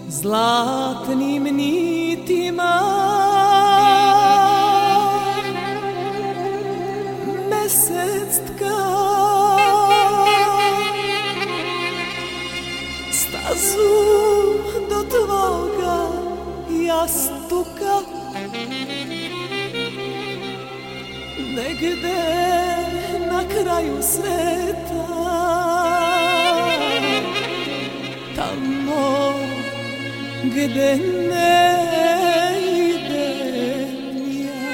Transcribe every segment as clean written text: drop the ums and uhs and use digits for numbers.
zlatnim nitima mesec tka stazu do tvoga jastuka negde na kraju sveta, tamo gde ne idem ja.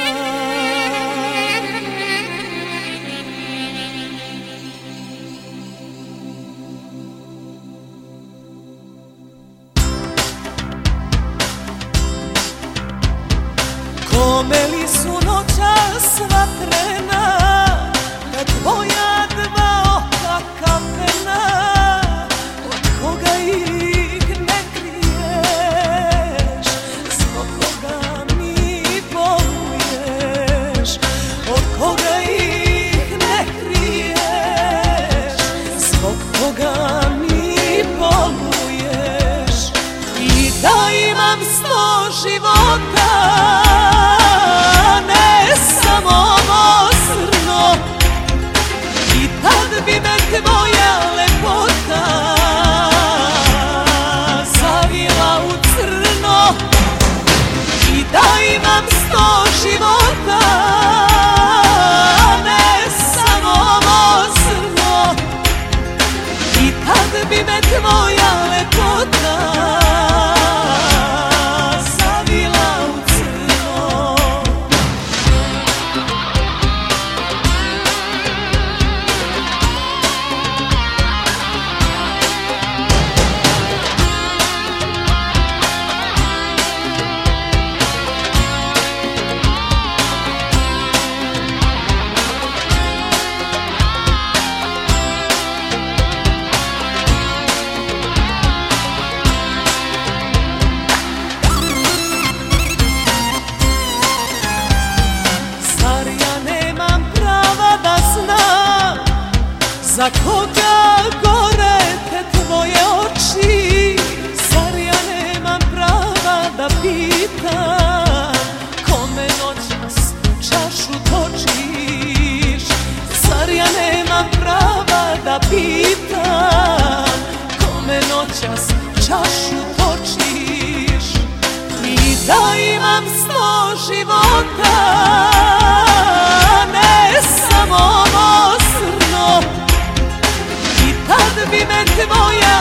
Kome li su noćas vatrena, kad tvoja dva oka kapena, od koga ih ne kriješ, zbog koga mi boluješ, od koga ih ne kriješ, zbog koga mi boluješ. I da imam 100 života, ne samo ovo srno, i tad bi me tvoja lepota zavila u crno. I da imam 100 života, ne samo ovo srno, i tad bi me tvoja lepota za koga gore te tvoje oči. Zar ja nemam prava da pitam kome noćas čašu točiš? Zar ja nemam prava da pitam kome noćas čašu točiš? I da imam 100 života, ne samo ovo srno, tad bi me tvoja